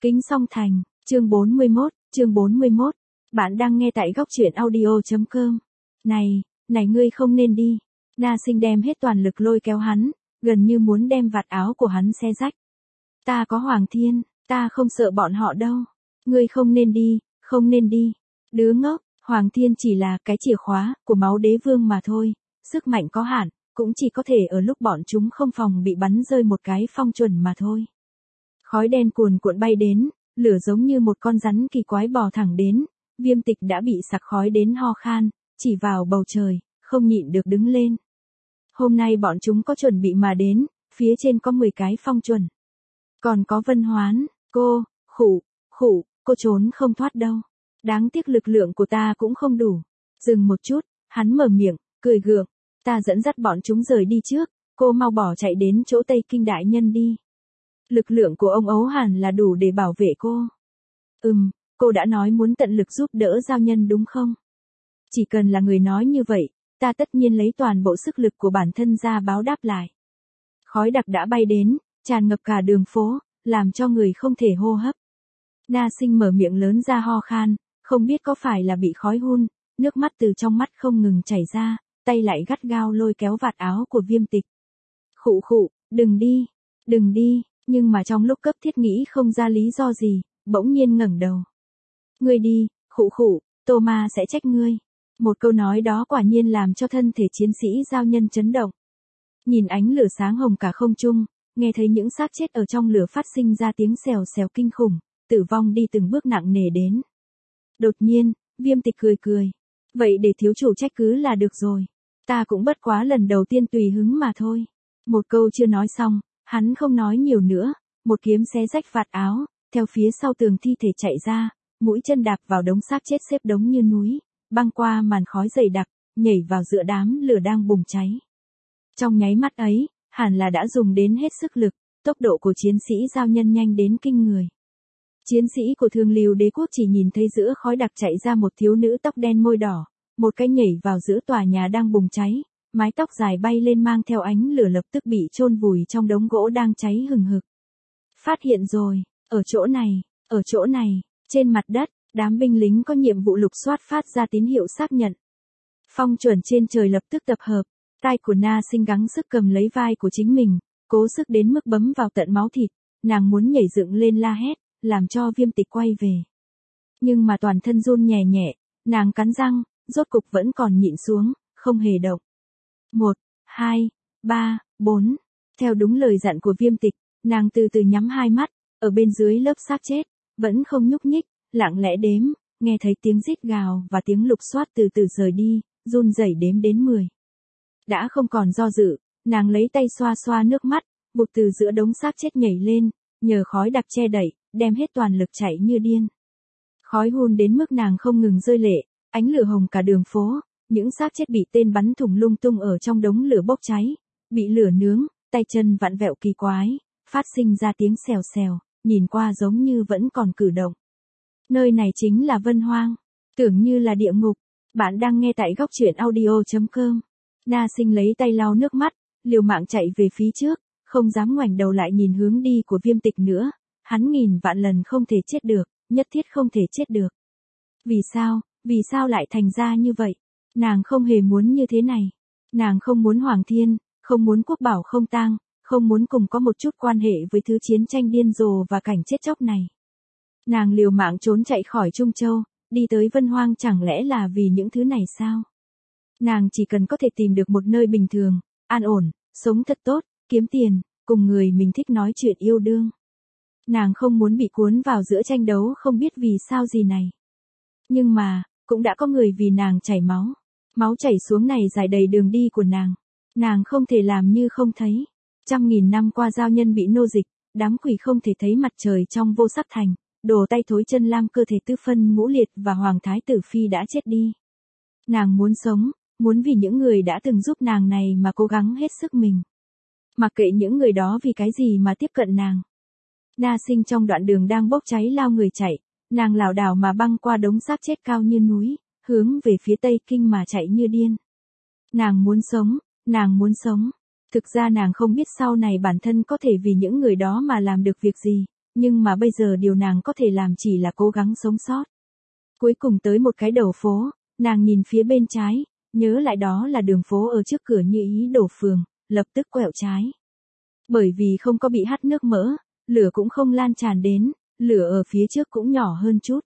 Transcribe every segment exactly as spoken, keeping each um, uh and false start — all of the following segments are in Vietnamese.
Kính song thành, chương bốn mươi mốt, chương bốn mươi mốt. Bạn đang nghe tại góc truyện audio chấm com. Này, này ngươi không nên đi. Na Sinh đem hết toàn lực lôi kéo hắn, gần như muốn đem vạt áo của hắn xé rách. Ta có Hoàng Thiên, ta không sợ bọn họ đâu. Ngươi không nên đi, không nên đi. Đứa ngốc, Hoàng Thiên chỉ là cái chìa khóa của máu đế vương mà thôi, sức mạnh có hạn, cũng chỉ có thể ở lúc bọn chúng không phòng bị bắn rơi một cái phong chuẩn mà thôi. Khói đen cuồn cuộn bay đến, lửa giống như một con rắn kỳ quái bò thẳng đến, Viêm Tịch đã bị sặc khói đến ho khan, chỉ vào bầu trời, không nhịn được đứng lên. Hôm nay bọn chúng có chuẩn bị mà đến, phía trên có mười cái phong chuẩn. Còn có Vân Hoán, cô, khụ, khụ, cô trốn không thoát đâu. Đáng tiếc lực lượng của ta cũng không đủ. Dừng một chút, hắn mở miệng, cười gượng, ta dẫn dắt bọn chúng rời đi trước, cô mau bỏ chạy đến chỗ Tây Kinh đại nhân đi. Lực lượng của ông Ấu hẳn là đủ để bảo vệ cô. Ừm, cô đã nói muốn tận lực giúp đỡ giao nhân đúng không? Chỉ cần là người nói như vậy, ta tất nhiên lấy toàn bộ sức lực của bản thân ra báo đáp lại. Khói đặc đã bay đến, tràn ngập cả đường phố, làm cho người không thể hô hấp. Na Sinh mở miệng lớn ra ho khan, không biết có phải là bị khói hun, nước mắt từ trong mắt không ngừng chảy ra, tay lại gắt gao lôi kéo vạt áo của Viêm Tịch. Khụ khụ, đừng đi, đừng đi. Nhưng mà trong lúc cấp thiết nghĩ không ra lý do gì, bỗng nhiên ngẩng đầu. Ngươi đi, khụ khụ, Tô Ma sẽ trách ngươi. Một câu nói đó quả nhiên làm cho thân thể chiến sĩ giao nhân chấn động. Nhìn ánh lửa sáng hồng cả không trung, nghe thấy những xác chết ở trong lửa phát sinh ra tiếng xèo xèo kinh khủng, tử vong đi từng bước nặng nề đến. Đột nhiên, Viêm Tịch cười cười. Vậy để thiếu chủ trách cứ là được rồi. Ta cũng bất quá lần đầu tiên tùy hứng mà thôi. Một câu chưa nói xong. Hắn không nói nhiều nữa, một kiếm xé rách vạt áo, theo phía sau tường thi thể chạy ra, mũi chân đạp vào đống xác chết xếp đống như núi, băng qua màn khói dày đặc, nhảy vào giữa đám lửa đang bùng cháy. Trong nháy mắt ấy, hẳn là đã dùng đến hết sức lực, tốc độ của chiến sĩ giao nhân nhanh đến kinh người. Chiến sĩ của Thương Lưu Đế quốc chỉ nhìn thấy giữa khói đặc chạy ra một thiếu nữ tóc đen môi đỏ, một cái nhảy vào giữa tòa nhà đang bùng cháy. Mái tóc dài bay lên mang theo ánh lửa lập tức bị chôn vùi trong đống gỗ đang cháy hừng hực. Phát hiện rồi, ở chỗ này, ở chỗ này, trên mặt đất, đám binh lính có nhiệm vụ lục soát phát ra tín hiệu xác nhận. Phong chuẩn trên trời lập tức tập hợp, tay của Na Sinh gắng sức cầm lấy vai của chính mình, cố sức đến mức bấm vào tận máu thịt, nàng muốn nhảy dựng lên la hét, làm cho Viêm Tịch quay về. Nhưng mà toàn thân run nhẹ nhẹ, nàng cắn răng, rốt cục vẫn còn nhịn xuống, không hề động. Một, hai, ba, bốn. Theo đúng lời dặn của Viêm Tịch, nàng từ từ nhắm hai mắt, ở bên dưới lớp xác chết, vẫn không nhúc nhích, lặng lẽ đếm, nghe thấy tiếng rít gào và tiếng lục soát từ từ rời đi, run rẩy đếm đến mười. Đã không còn do dự, nàng lấy tay xoa xoa nước mắt, bụt từ giữa đống xác chết nhảy lên, nhờ khói đặc che đậy, đem hết toàn lực chạy như điên. Khói hun đến mức nàng không ngừng rơi lệ, ánh lửa hồng cả đường phố. Những xác chết bị tên bắn thủng lung tung ở trong đống lửa bốc cháy, bị lửa nướng, tay chân vặn vẹo kỳ quái, phát sinh ra tiếng xèo xèo, nhìn qua giống như vẫn còn cử động. Nơi này chính là Vân Hoang, tưởng như là địa ngục. Bạn đang nghe tại góc truyện audio chấm com. Na Sinh lấy tay lau nước mắt, liều mạng chạy về phía trước, không dám ngoảnh đầu lại nhìn hướng đi của Viêm Tịch nữa. Hắn nghìn vạn lần không thể chết được, nhất thiết không thể chết được. Vì sao, vì sao lại thành ra như vậy? Nàng không hề muốn như thế này. Nàng không muốn Hoàng Thiên, không muốn quốc bảo không tang, không muốn cùng có một chút quan hệ với thứ chiến tranh điên rồ và cảnh chết chóc này. Nàng liều mạng trốn chạy khỏi Trung Châu, đi tới Vân Hoang chẳng lẽ là vì những thứ này sao? Nàng chỉ cần có thể tìm được một nơi bình thường, an ổn, sống thật tốt, kiếm tiền, cùng người mình thích nói chuyện yêu đương. Nàng không muốn bị cuốn vào giữa tranh đấu không biết vì sao gì này. Nhưng mà, cũng đã có người vì nàng chảy máu. Máu chảy xuống này dài đầy đường đi của nàng. Nàng không thể làm như không thấy. Trăm nghìn năm qua giao nhân bị nô dịch, đám quỷ không thể thấy mặt trời trong vô sắc thành, đồ tay thối chân lam cơ thể tư phân ngũ liệt và hoàng thái tử phi đã chết đi. Nàng muốn sống, muốn vì những người đã từng giúp nàng này mà cố gắng hết sức mình. Mặc kệ những người đó vì cái gì mà tiếp cận nàng. Na Sinh trong đoạn đường đang bốc cháy lao người chạy, nàng lảo đảo mà băng qua đống xác chết cao như núi, hướng về phía Tây Kinh mà chạy như điên. Nàng muốn sống, nàng muốn sống. Thực ra nàng không biết sau này bản thân có thể vì những người đó mà làm được việc gì, Nhưng mà bây giờ điều nàng có thể làm chỉ là cố gắng sống sót. Cuối cùng tới một cái đầu phố, nàng nhìn phía bên trái, nhớ lại đó là đường phố ở trước cửa Như Ý Đổ phường, lập tức quẹo trái. Bởi vì không có bị hắt nước mỡ, lửa cũng không lan tràn đến, lửa ở phía trước cũng nhỏ hơn chút.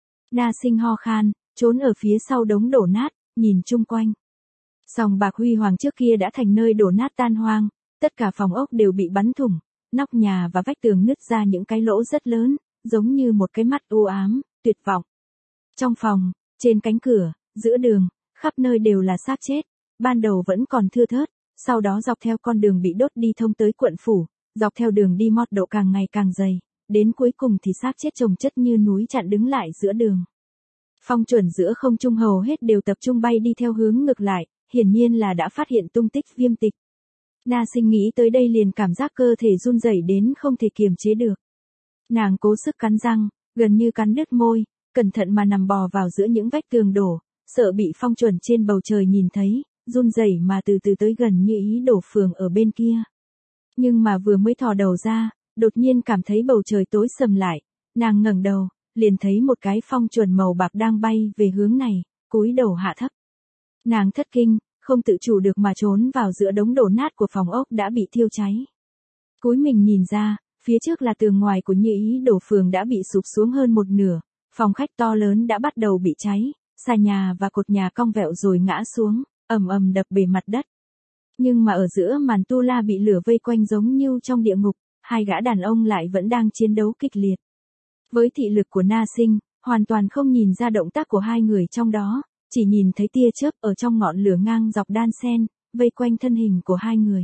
Na Sinh ho khan, trốn ở phía sau đống đổ nát, nhìn chung quanh. Sòng bạc huy hoàng trước kia đã thành nơi đổ nát tan hoang, tất cả phòng ốc đều bị bắn thủng, nóc nhà và vách tường nứt ra những cái lỗ rất lớn, giống như một cái mắt u ám, tuyệt vọng. Trong phòng, trên cánh cửa, giữa đường, khắp nơi đều là xác chết, ban đầu vẫn còn thưa thớt, sau đó dọc theo con đường bị đốt đi thông tới quận phủ, dọc theo đường đi mót độ càng ngày càng dày, đến cuối cùng thì xác chết chồng chất như núi chặn đứng lại giữa đường. Phong chuẩn giữa không trung hầu hết đều tập trung bay đi theo hướng ngược lại, hiển nhiên là đã phát hiện tung tích Viêm Tịch. Na Sinh nghĩ tới đây liền cảm giác cơ thể run rẩy đến không thể kiềm chế được. Nàng cố sức cắn răng, gần như cắn đứt môi, cẩn thận mà nằm bò vào giữa những vách tường đổ, sợ bị Phong chuẩn trên bầu trời nhìn thấy, run rẩy mà từ từ tới gần Như Ý Đổ phường ở bên kia. Nhưng mà vừa mới thò đầu ra, đột nhiên cảm thấy bầu trời tối sầm lại, nàng ngẩng đầu, liền thấy một cái Phong chuẩn màu bạc đang bay về hướng này, cúi đầu hạ thấp. Nàng thất kinh, không tự chủ được mà trốn vào giữa đống đổ nát của phòng ốc đã bị thiêu cháy. Cúi mình nhìn ra, phía trước là tường ngoài của Như Ý Đổ phường đã bị sụp xuống hơn một nửa, phòng khách to lớn đã bắt đầu bị cháy, xà nhà và cột nhà cong vẹo rồi ngã xuống, ầm ầm đập bề mặt đất. Nhưng mà ở giữa màn tu la bị lửa vây quanh giống như trong địa ngục, hai gã đàn ông lại vẫn đang chiến đấu kịch liệt. Với thị lực của Na Sinh, hoàn toàn không nhìn ra động tác của hai người trong đó, chỉ nhìn thấy tia chớp ở trong ngọn lửa ngang dọc đan xen, vây quanh thân hình của hai người.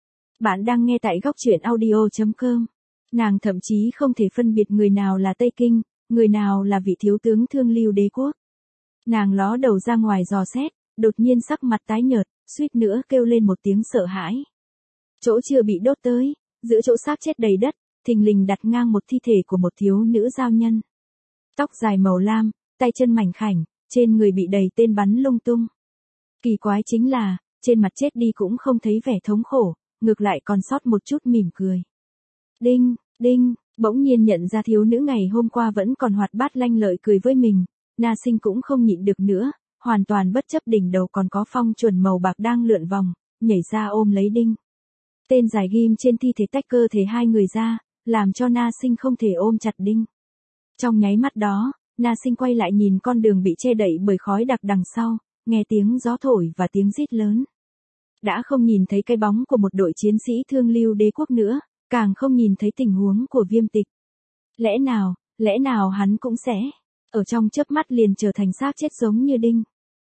Bạn đang nghe tại góc truyện audio chấm com. Nàng thậm chí không thể phân biệt người nào là Tây Kinh, người nào là vị thiếu tướng Thương Lưu Đế quốc. Nàng ló đầu ra ngoài dò xét, đột nhiên sắc mặt tái nhợt, suýt nữa kêu lên một tiếng sợ hãi. Chỗ chưa bị đốt tới, giữa chỗ xác chết đầy đất, thình lình đặt ngang một thi thể của một thiếu nữ giao nhân. Tóc dài màu lam, tay chân mảnh khảnh, trên người bị đầy tên bắn lung tung. Kỳ quái chính là, trên mặt chết đi cũng không thấy vẻ thống khổ, ngược lại còn sót một chút mỉm cười. Đinh, đinh, bỗng nhiên nhận ra thiếu nữ ngày hôm qua vẫn còn hoạt bát lanh lợi cười với mình, Na Sinh cũng không nhịn được nữa, hoàn toàn bất chấp đỉnh đầu còn có Phong chuẩn màu bạc đang lượn vòng, nhảy ra ôm lấy đinh. Tên dài ghim trên thi thể tách cơ thể hai người ra, làm cho Na Sinh không thể ôm chặt đinh. Trong nháy mắt đó, Na Sinh quay lại nhìn con đường bị che đậy bởi khói đặc đằng sau, nghe tiếng gió thổi và tiếng rít lớn. Đã không nhìn thấy cái bóng của một đội chiến sĩ Thương Lưu Đế quốc nữa, càng không nhìn thấy tình huống của Viêm Tịch. Lẽ nào, lẽ nào hắn cũng sẽ, ở trong chớp mắt liền trở thành xác chết giống như đinh.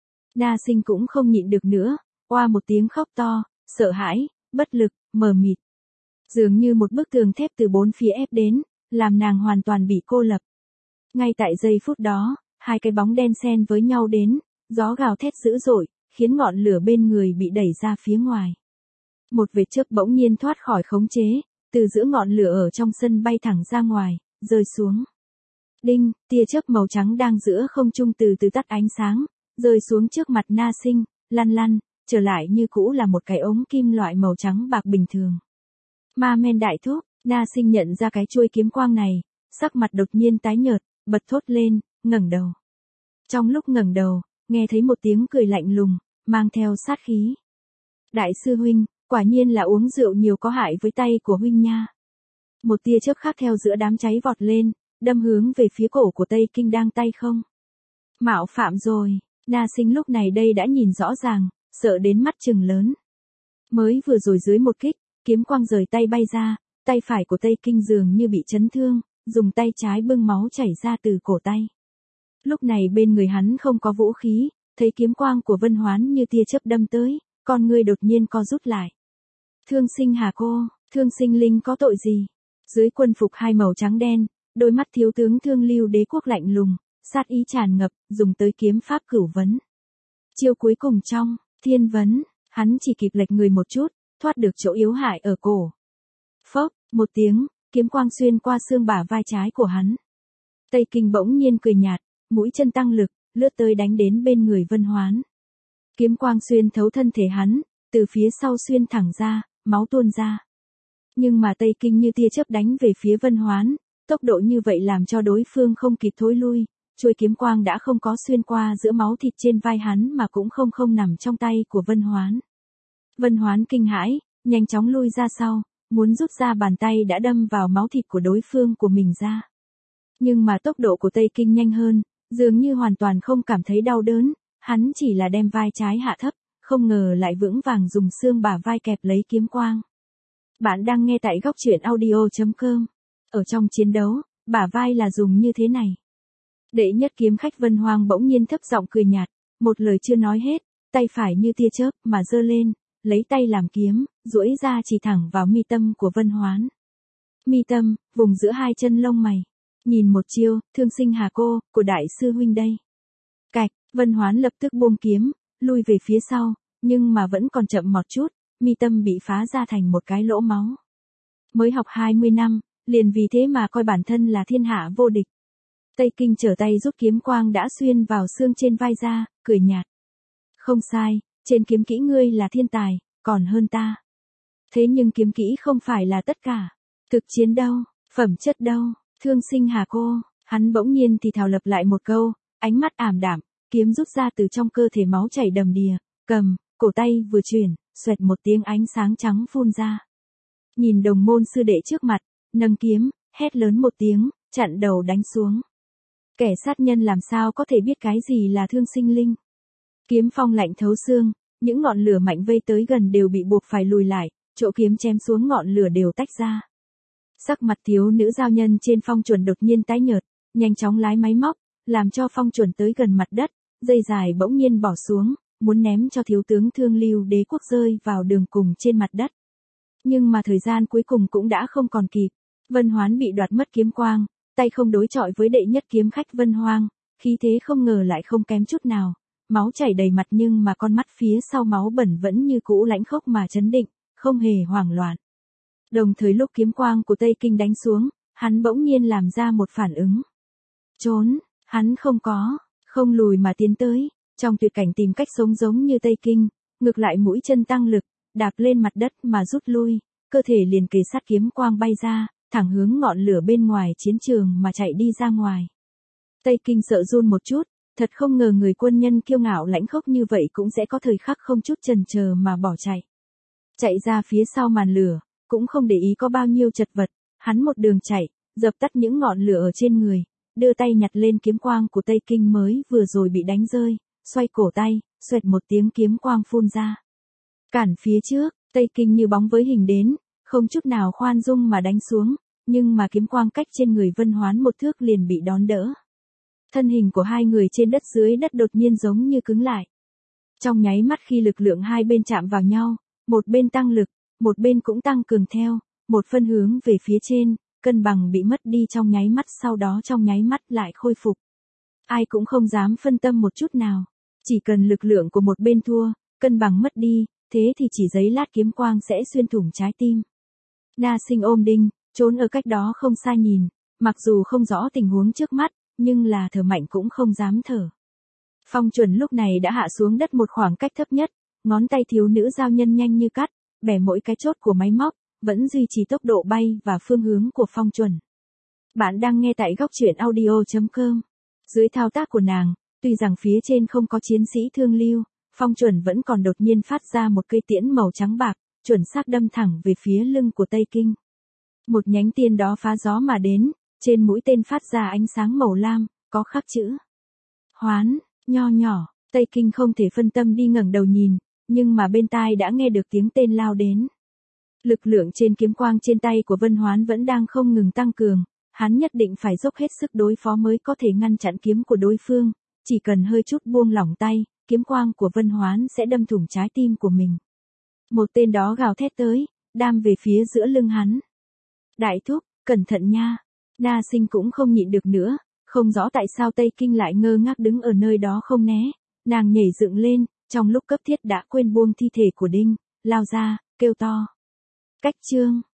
Na Sinh cũng không nhịn được nữa, oa một tiếng khóc to, sợ hãi, bất lực, mờ mịt. Dường như một bức tường thép từ bốn phía ép đến, làm nàng hoàn toàn bị cô lập. Ngay tại giây phút đó, hai cái bóng đen xen với nhau đến, gió gào thét dữ dội, khiến ngọn lửa bên người bị đẩy ra phía ngoài. Một vệt chớp bỗng nhiên thoát khỏi khống chế, từ giữa ngọn lửa ở trong sân bay thẳng ra ngoài, rơi xuống. Đinh, tia chớp màu trắng đang giữa không trung từ từ tắt ánh sáng, rơi xuống trước mặt Na Sinh, lăn lăn, trở lại như cũ là một cái ống kim loại màu trắng bạc bình thường. Ma men đại thúc, Na Sinh nhận ra cái chuôi kiếm quang này, sắc mặt đột nhiên tái nhợt, bật thốt lên, ngẩng đầu. Trong lúc ngẩng đầu, nghe thấy một tiếng cười lạnh lùng, mang theo sát khí. Đại sư huynh, quả nhiên là uống rượu nhiều có hại với tay của huynh nha. Một tia chớp khác theo giữa đám cháy vọt lên, đâm hướng về phía cổ của Tây Kinh đang tay không. Mạo phạm rồi, Na Sinh lúc này đây đã nhìn rõ ràng, sợ đến mắt trừng lớn. Mới vừa rồi dưới một kích, kiếm quang rời tay bay ra, tay phải của Tây Kinh dường như bị chấn thương, dùng tay trái bưng máu chảy ra từ cổ tay. Lúc này bên người hắn không có vũ khí, thấy kiếm quang của Vân Hoán như tia chớp đâm tới, con người đột nhiên co rút lại. Thương Sinh hà cô, Thương Sinh linh có tội gì? Dưới quân phục hai màu trắng đen, đôi mắt thiếu tướng Thương Lưu Đế quốc lạnh lùng, sát ý tràn ngập, dùng tới kiếm pháp cửu vấn. Chiêu cuối cùng trong thiên vấn, hắn chỉ kịp lệch người một chút, thoát được chỗ yếu hại ở cổ. Phốc, một tiếng, kiếm quang xuyên qua xương bả vai trái của hắn. Tây Kinh bỗng nhiên cười nhạt, mũi chân tăng lực, lướt tới đánh đến bên người Vân Hoán. Kiếm quang xuyên thấu thân thể hắn, từ phía sau xuyên thẳng ra, máu tuôn ra. Nhưng mà Tây Kinh như tia chớp đánh về phía Vân Hoán, Tốc độ như vậy làm cho đối phương không kịp thối lui, chuôi kiếm quang đã không có xuyên qua giữa máu thịt trên vai hắn mà cũng không không nằm trong tay của Vân Hoán. Vân Hoán kinh hãi, nhanh chóng lui ra sau, muốn rút ra bàn tay đã đâm vào máu thịt của đối phương của mình ra. Nhưng mà tốc độ của Tây Kinh nhanh hơn, dường như hoàn toàn không cảm thấy đau đớn, hắn chỉ là đem vai trái hạ thấp, không ngờ lại vững vàng dùng xương bả vai kẹp lấy kiếm quang. Bạn đang nghe tại góc truyện audio chấm com. Ở trong chiến đấu, bả vai là dùng như thế này. Đệ nhất kiếm khách Vân Hoang bỗng nhiên thấp giọng cười nhạt, một lời chưa nói hết, tay phải như tia chớp mà giơ lên, lấy tay làm kiếm, duỗi ra chỉ thẳng vào mi tâm của Vân Hoán. Mi tâm, vùng giữa hai chân lông mày. Nhìn một chiêu, thương sinh hà cô, của đại sư huynh đây. Cạch, Vân Hoán lập tức buông kiếm, lui về phía sau, nhưng mà vẫn còn chậm một chút, mi tâm bị phá ra thành một cái lỗ máu. Mới học hai mươi năm, liền vì thế mà coi bản thân là thiên hạ vô địch. Tây Kinh trở tay rút kiếm quang đã xuyên vào xương trên vai ra, cười nhạt. Không sai, trên kiếm kỹ ngươi là thiên tài, còn hơn ta. Thế nhưng kiếm kỹ không phải là tất cả. Thực chiến đâu, phẩm chất đâu, thương sinh hà cô, hắn bỗng nhiên thì thào lập lại một câu, ánh mắt ảm đạm, kiếm rút ra từ trong cơ thể máu chảy đầm đìa, cầm, cổ tay vừa chuyển, xoẹt một tiếng ánh sáng trắng phun ra. Nhìn đồng môn sư đệ trước mặt, nâng kiếm, hét lớn một tiếng, chặn đầu đánh xuống. Kẻ sát nhân làm sao có thể biết cái gì là thương sinh linh. Kiếm phong lạnh thấu xương, những ngọn lửa mạnh vây tới gần đều bị buộc phải lùi lại, chỗ kiếm chém xuống ngọn lửa đều tách ra. Sắc mặt thiếu nữ giao nhân trên Phong Chuẩn đột nhiên tái nhợt, nhanh chóng lái máy móc, làm cho Phong Chuẩn tới gần mặt đất, dây dài bỗng nhiên bỏ xuống, muốn ném cho thiếu tướng Thương Lưu Đế quốc rơi vào đường cùng trên mặt đất. Nhưng mà thời gian cuối cùng cũng đã không còn kịp, Vân Hoán bị đoạt mất kiếm quang, tay không đối chọi với đệ nhất kiếm khách Vân Hoang, khí thế không ngờ lại không kém chút nào, máu chảy đầy mặt nhưng mà con mắt phía sau máu bẩn vẫn như cũ lãnh khốc mà chấn định, không hề hoảng loạn. Đồng thời lúc kiếm quang của Tây Kinh đánh xuống, hắn bỗng nhiên làm ra một phản ứng. Trốn, hắn không có, không lùi mà tiến tới, trong tuyệt cảnh tìm cách sống giống như Tây Kinh, ngược lại mũi chân tăng lực, đạp lên mặt đất mà rút lui, cơ thể liền kề sát kiếm quang bay ra, thẳng hướng ngọn lửa bên ngoài chiến trường mà chạy đi ra ngoài. Tây Kinh sợ run một chút, thật không ngờ người quân nhân kiêu ngạo lãnh khốc như vậy cũng sẽ có thời khắc không chút chần chờ mà bỏ chạy. Chạy ra phía sau màn lửa, cũng không để ý có bao nhiêu chật vật, hắn một đường chạy, dập tắt những ngọn lửa ở trên người, đưa tay nhặt lên kiếm quang của Tây Kinh mới vừa rồi bị đánh rơi, xoay cổ tay, xoẹt một tiếng kiếm quang phun ra. Cản phía trước, Tây Kinh như bóng với hình đến, không chút nào khoan dung mà đánh xuống, nhưng mà kiếm quang cách trên người Vân Hoán một thước liền bị đón đỡ. Thân hình của hai người trên đất dưới đất đột nhiên giống như cứng lại. Trong nháy mắt khi lực lượng hai bên chạm vào nhau, một bên tăng lực, một bên cũng tăng cường theo, một phân hướng về phía trên, cân bằng bị mất đi trong nháy mắt, sau đó trong nháy mắt lại khôi phục. Ai cũng không dám phân tâm một chút nào, chỉ cần lực lượng của một bên thua, cân bằng mất đi, thế thì chỉ giấy lát kiếm quang sẽ xuyên thủng trái tim. Na Sinh ôm Đinh, trốn ở cách đó không xa nhìn, mặc dù không rõ tình huống trước mắt, nhưng là thở mạnh cũng không dám thở. Phong Chuẩn lúc này đã hạ xuống đất một khoảng cách thấp nhất, ngón tay thiếu nữ giao nhân nhanh như cắt, bẻ mỗi cái chốt của máy móc, vẫn duy trì tốc độ bay và phương hướng của Phong Chuẩn. Bạn đang nghe tại góc truyện audio chấm com. Dưới thao tác của nàng, tuy rằng phía trên không có chiến sĩ Thương Lưu, Phong Chuẩn vẫn còn đột nhiên phát ra một cây tiễn màu trắng bạc, chuẩn xác đâm thẳng về phía lưng của Tây Kinh. Một nhánh tiên đó phá gió mà đến, trên mũi tên phát ra ánh sáng màu lam, có khắc chữ Hoán, nho nhỏ. Tây Kinh không thể phân tâm đi ngẩng đầu nhìn, nhưng mà bên tai đã nghe được tiếng tên lao đến. Lực lượng trên kiếm quang trên tay của Vân Hoán vẫn đang không ngừng tăng cường, hắn nhất định phải dốc hết sức đối phó mới có thể ngăn chặn kiếm của đối phương, chỉ cần hơi chút buông lỏng tay, kiếm quang của Vân Hoán sẽ đâm thủng trái tim của mình. Một tên đó gào thét tới, đam về phía giữa lưng hắn. Đại thúc, cẩn thận nha. Na Sinh cũng không nhịn được nữa, không rõ tại sao Tây Kinh lại ngơ ngác đứng ở nơi đó không né. Nàng nhảy dựng lên, trong lúc cấp thiết đã quên buông thi thể của Đinh, lao ra, kêu to. Cách chương.